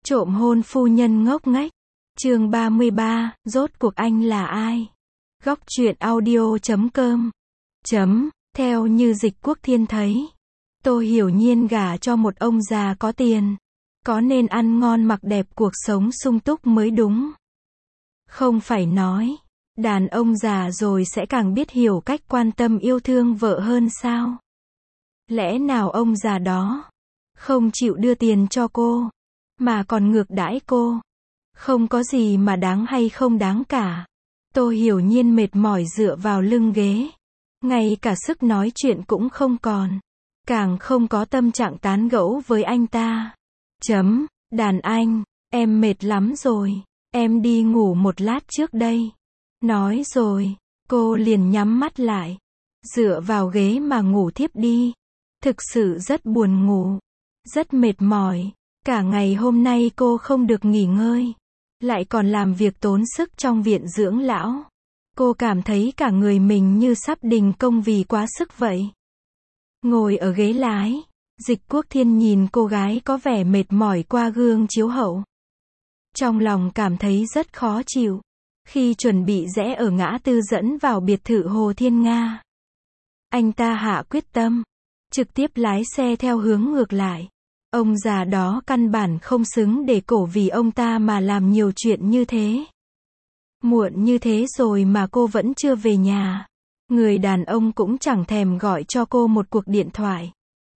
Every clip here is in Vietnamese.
Trộm hôn phu nhân ngốc nghếch. Chương 33, rốt cuộc anh là ai? Góc truyện audio.com. Theo như Dịch Quốc Thiên thấy, Tô Hiểu Nhiên gả cho một ông già có tiền, có nên ăn ngon mặc đẹp cuộc sống sung túc mới đúng. Không phải nói, đàn ông già rồi sẽ càng biết hiểu cách quan tâm yêu thương vợ hơn sao? Lẽ nào ông già đó không chịu đưa tiền cho cô, mà còn ngược đãi cô? Không có gì mà đáng hay không đáng cả. Tô Hiểu Nhiên mệt mỏi dựa vào lưng ghế, ngay cả sức nói chuyện cũng không còn, càng không có tâm trạng tán gẫu với anh ta. Đàn anh, em mệt lắm rồi, em đi ngủ một lát trước đây. Nói rồi, cô liền nhắm mắt lại, dựa vào ghế mà ngủ thiếp đi. Thực sự rất buồn ngủ, rất mệt mỏi. Cả ngày hôm nay cô không được nghỉ ngơi, lại còn làm việc tốn sức trong viện dưỡng lão. Cô cảm thấy cả người mình như sắp đình công vì quá sức vậy. Ngồi ở ghế lái, Dịch Quốc Thiên nhìn cô gái có vẻ mệt mỏi qua gương chiếu hậu. Trong lòng cảm thấy rất khó chịu. Khi chuẩn bị rẽ ở ngã tư dẫn vào biệt thự Hồ Thiên Nga, anh ta hạ quyết tâm, trực tiếp lái xe theo hướng ngược lại. Ông già đó căn bản không xứng để cổ vì ông ta mà làm nhiều chuyện như thế. Muộn như thế rồi mà cô vẫn chưa về nhà. Người đàn ông cũng chẳng thèm gọi cho cô một cuộc điện thoại.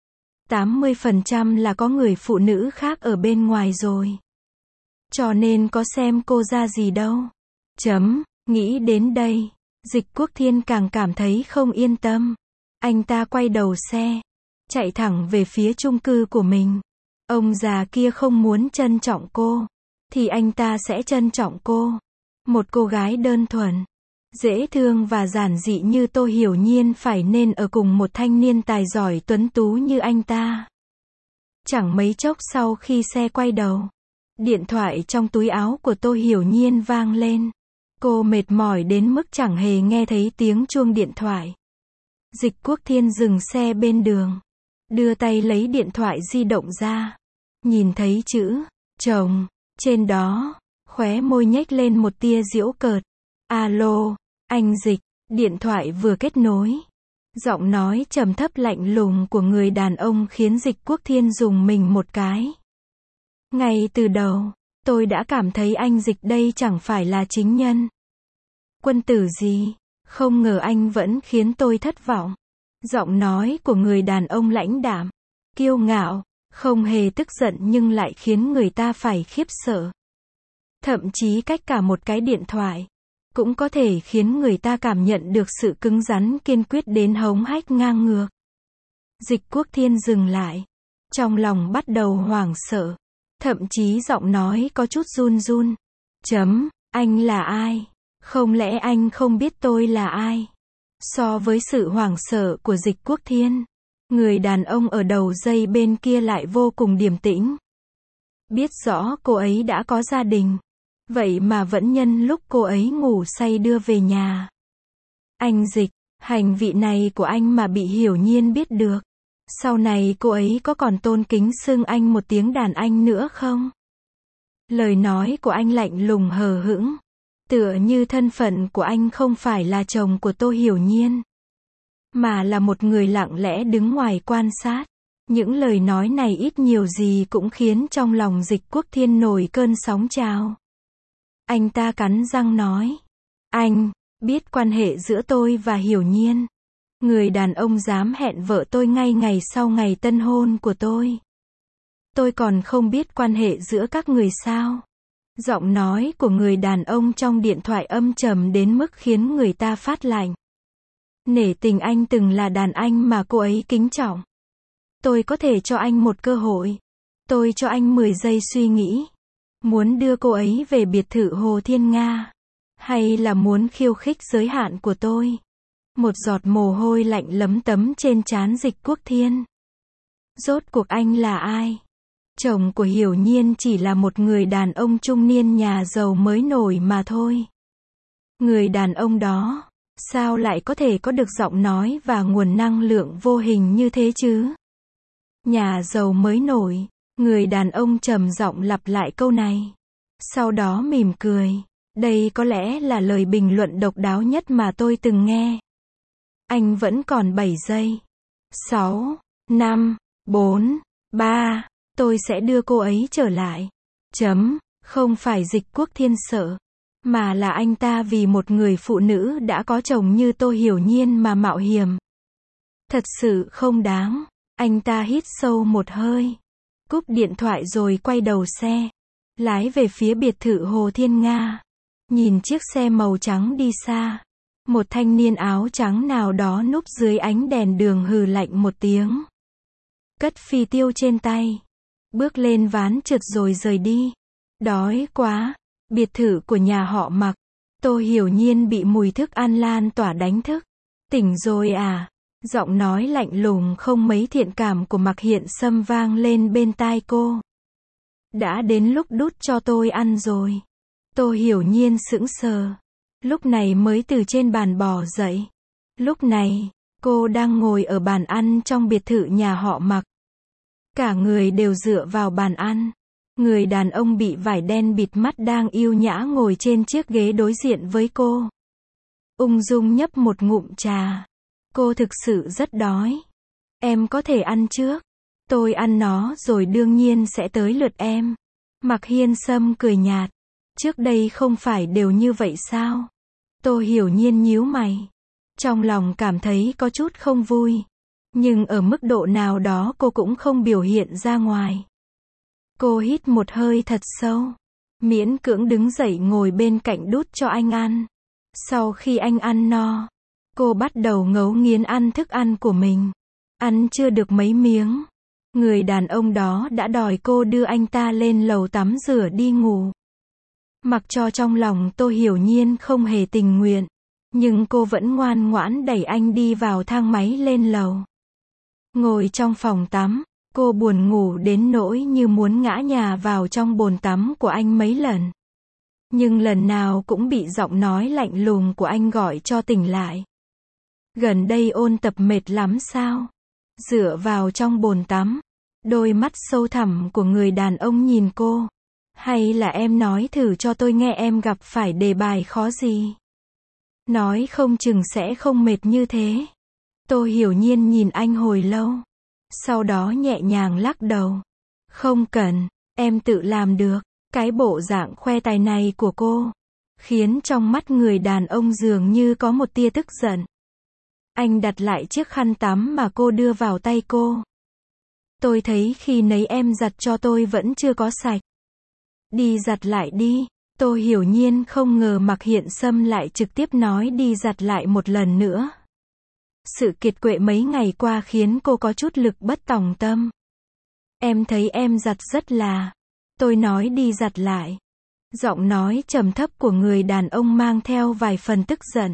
80% là có người phụ nữ khác ở bên ngoài rồi. Cho nên có xem cô ra gì đâu. Nghĩ đến đây, Dịch Quốc Thiên càng cảm thấy không yên tâm. Anh ta quay đầu xe, chạy thẳng về phía chung cư của mình. Ông già kia không muốn trân trọng cô, thì anh ta sẽ trân trọng cô. Một cô gái đơn thuần, dễ thương và giản dị như Tô Hiểu Nhiên phải nên ở cùng một thanh niên tài giỏi tuấn tú như anh ta. Chẳng mấy chốc sau khi xe quay đầu, điện thoại trong túi áo của Tô Hiểu Nhiên vang lên. Cô mệt mỏi đến mức chẳng hề nghe thấy tiếng chuông điện thoại. Dịch Quốc Thiên dừng xe bên đường, đưa tay lấy điện thoại di động ra. Nhìn thấy chữ chồng trên đó, khóe môi nhếch lên một tia giễu cợt. Alo, anh Dịch. Điện thoại vừa kết nối, giọng nói trầm thấp lạnh lùng của người đàn ông khiến Dịch Quốc Thiên rùng mình một cái. Ngay từ đầu, tôi đã cảm thấy anh Dịch đây chẳng phải là chính nhân quân tử gì, không ngờ anh vẫn khiến tôi thất vọng. Giọng nói của người đàn ông lãnh đạm, kiêu ngạo, không hề tức giận nhưng lại khiến người ta phải khiếp sợ. Thậm chí cách cả một cái điện thoại cũng có thể khiến người ta cảm nhận được sự cứng rắn kiên quyết đến hống hách ngang ngược. Dịch Quốc Thiên dừng lại, trong lòng bắt đầu hoảng sợ, thậm chí giọng nói có chút run run. Anh là ai? Không lẽ anh không biết tôi là ai? So với sự hoảng sợ của Dịch Quốc Thiên, người đàn ông ở đầu dây bên kia lại vô cùng điềm tĩnh. Biết rõ cô ấy đã có gia đình, vậy mà vẫn nhân lúc cô ấy ngủ say đưa về nhà. Anh Dịch, hành vi này của anh mà bị Hiểu Nhiên biết được, sau này cô ấy có còn tôn kính xưng anh một tiếng đàn anh nữa không? Lời nói của anh lạnh lùng hờ hững, tựa như thân phận của anh không phải là chồng của Tô Hiểu Nhiên, mà là một người lặng lẽ đứng ngoài quan sát. Những lời nói này ít nhiều gì cũng khiến trong lòng Dịch Quốc Thiên nổi cơn sóng trào. Anh ta cắn răng nói, anh biết quan hệ giữa tôi và Hiểu Nhiên. Người đàn ông dám hẹn vợ tôi ngay ngày sau ngày tân hôn của tôi. Tôi còn không biết quan hệ giữa các người sao? Giọng nói của người đàn ông trong điện thoại âm trầm đến mức khiến người ta phát lạnh. Nể tình anh từng là đàn anh mà cô ấy kính trọng. Tôi có thể cho anh một cơ hội. Tôi cho anh 10 giây suy nghĩ. Muốn đưa cô ấy về biệt thự Hồ Thiên Nga, hay là muốn khiêu khích giới hạn của tôi? Một giọt mồ hôi lạnh lấm tấm trên trán Dịch Quốc Thiên. Rốt cuộc anh là ai? Chồng của Hiểu Nhiên chỉ là một người đàn ông trung niên nhà giàu mới nổi mà thôi. Người đàn ông đó, sao lại có thể có được giọng nói và nguồn năng lượng vô hình như thế chứ? Nhà giàu mới nổi, Người đàn ông trầm giọng lặp lại câu này. Sau đó mỉm cười. Đây có lẽ là lời bình luận độc đáo nhất mà tôi từng nghe. Anh vẫn còn 7 giây. 6, 5, 4, 3. Tôi sẽ đưa cô ấy trở lại. Không phải Dịch Quốc Thiên sợ, mà là anh ta vì một người phụ nữ đã có chồng như Tô Hiểu Nhiên mà mạo hiểm. Thật sự không đáng. Anh ta hít sâu một hơi, cúp điện thoại rồi quay đầu xe, lái về phía biệt thự Hồ Thiên Nga. Nhìn chiếc xe màu trắng đi xa. Một thanh niên áo trắng nào đó núp dưới ánh đèn đường hừ lạnh một tiếng. Cất phi tiêu trên tay. Bước lên ván trượt rồi rời đi. Đói quá. Biệt thự của nhà họ Mạc. Tô Hiểu Nhiên bị mùi thức ăn lan tỏa đánh thức. Tỉnh rồi à? Giọng nói lạnh lùng không mấy thiện cảm của Mạc Hiện Sâm vang lên bên tai cô. Đã đến lúc đút cho tôi ăn rồi. Tô Hiểu Nhiên sững sờ. Lúc này mới từ trên bàn bò dậy. Lúc này, cô đang ngồi ở bàn ăn trong biệt thự nhà họ Mạc. Cả người đều dựa vào bàn ăn. Người đàn ông bị vải đen bịt mắt đang yêu nhã ngồi trên chiếc ghế đối diện với cô. Ung dung nhấp một ngụm trà. Cô thực sự rất đói. Em có thể ăn trước. Tôi ăn nó rồi đương nhiên sẽ tới lượt em. Mạc Hiên Sâm cười nhạt. Trước đây không phải đều như vậy sao? Tô Hiểu Nhiên nhíu mày. Trong lòng cảm thấy có chút không vui. Nhưng ở mức độ nào đó cô cũng không biểu hiện ra ngoài. Cô hít một hơi thật sâu. Miễn cưỡng đứng dậy ngồi bên cạnh đút cho anh ăn. Sau khi anh ăn no, cô bắt đầu ngấu nghiến ăn thức ăn của mình. Ăn chưa được mấy miếng. Người đàn ông đó đã đòi cô đưa anh ta lên lầu tắm rửa đi ngủ. Mặc cho trong lòng Tô Hiểu Nhiên không hề tình nguyện, nhưng cô vẫn ngoan ngoãn đẩy anh đi vào thang máy lên lầu. Ngồi trong phòng tắm, cô buồn ngủ đến nỗi như muốn ngã nhào vào trong bồn tắm của anh mấy lần. Nhưng lần nào cũng bị giọng nói lạnh lùng của anh gọi cho tỉnh lại. Gần đây ôn tập mệt lắm sao? Dựa vào trong bồn tắm, đôi mắt sâu thẳm của người đàn ông nhìn cô. Hay là em nói thử cho tôi nghe em gặp phải đề bài khó gì? Nói không chừng sẽ không mệt như thế. Tô Hiểu Nhiên nhìn anh hồi lâu. Sau đó nhẹ nhàng lắc đầu. Không cần, em tự làm được. Cái bộ dạng khoe tài này của cô khiến trong mắt người đàn ông dường như có một tia tức giận. Anh đặt lại chiếc khăn tắm mà cô đưa vào tay cô. Tôi thấy khi nấy em giặt cho tôi vẫn chưa có sạch. Đi giặt lại đi. Tô Hiểu Nhiên không ngờ Mạc Hiện Sâm lại trực tiếp nói đi giặt lại một lần nữa. Sự kiệt quệ mấy ngày qua khiến cô có chút lực bất tòng tâm. Em thấy em giặt rất là. Tôi nói đi giặt lại. Giọng nói trầm thấp của người đàn ông mang theo vài phần tức giận.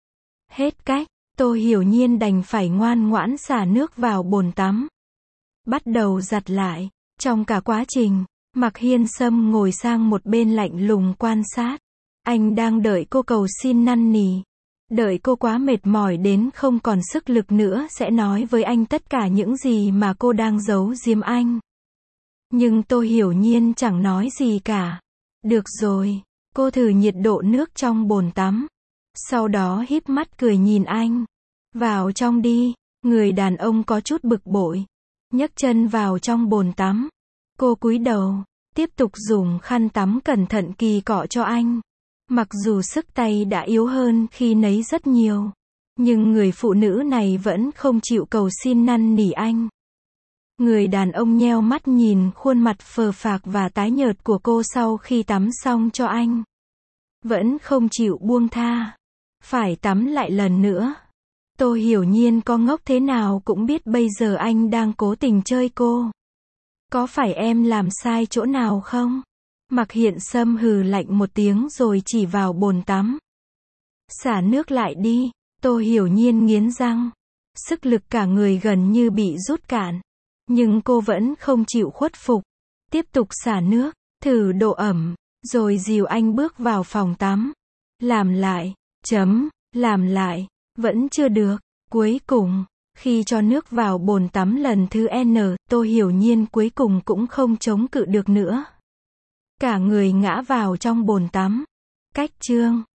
Hết cách, Tô Hiểu Nhiên đành phải ngoan ngoãn xả nước vào bồn tắm. Bắt đầu giặt lại. Trong cả quá trình, Mạc Hiên Sâm ngồi sang một bên lạnh lùng quan sát. Anh đang đợi cô cầu xin năn nỉ. Đợi cô quá mệt mỏi đến không còn sức lực nữa sẽ nói với anh tất cả những gì mà cô đang giấu giếm anh. Nhưng Tô Hiểu Nhiên chẳng nói gì cả. Được rồi, cô thử nhiệt độ nước trong bồn tắm. Sau đó híp mắt cười nhìn anh. Vào trong đi. Người đàn ông có chút bực bội. Nhấc chân vào trong bồn tắm. Cô cúi đầu, tiếp tục dùng khăn tắm cẩn thận kỳ cọ cho anh. Mặc dù sức tay đã yếu hơn khi nấy rất nhiều, nhưng người phụ nữ này vẫn không chịu cầu xin năn nỉ anh. Người đàn ông nheo mắt nhìn khuôn mặt phờ phạc và tái nhợt của cô sau khi tắm xong cho anh. Vẫn không chịu buông tha. Phải tắm lại lần nữa. Tô Hiểu Nhiên có ngốc thế nào cũng biết bây giờ anh đang cố tình chơi cô. Có phải em làm sai chỗ nào không? Mạc Hiện Sâm hừ lạnh một tiếng rồi chỉ vào bồn tắm. Xả nước lại đi. Tô Hiểu Nhiên nghiến răng. Sức lực cả người gần như bị rút cạn. Nhưng cô vẫn không chịu khuất phục. Tiếp tục xả nước, thử độ ẩm, rồi dìu anh bước vào phòng tắm. Làm lại, làm lại, vẫn chưa được. Cuối cùng, Khi cho nước vào bồn tắm lần thứ N, Tô Hiểu Nhiên cuối cùng cũng không chống cự được nữa. Cả người ngã vào trong bồn tắm. Cách chương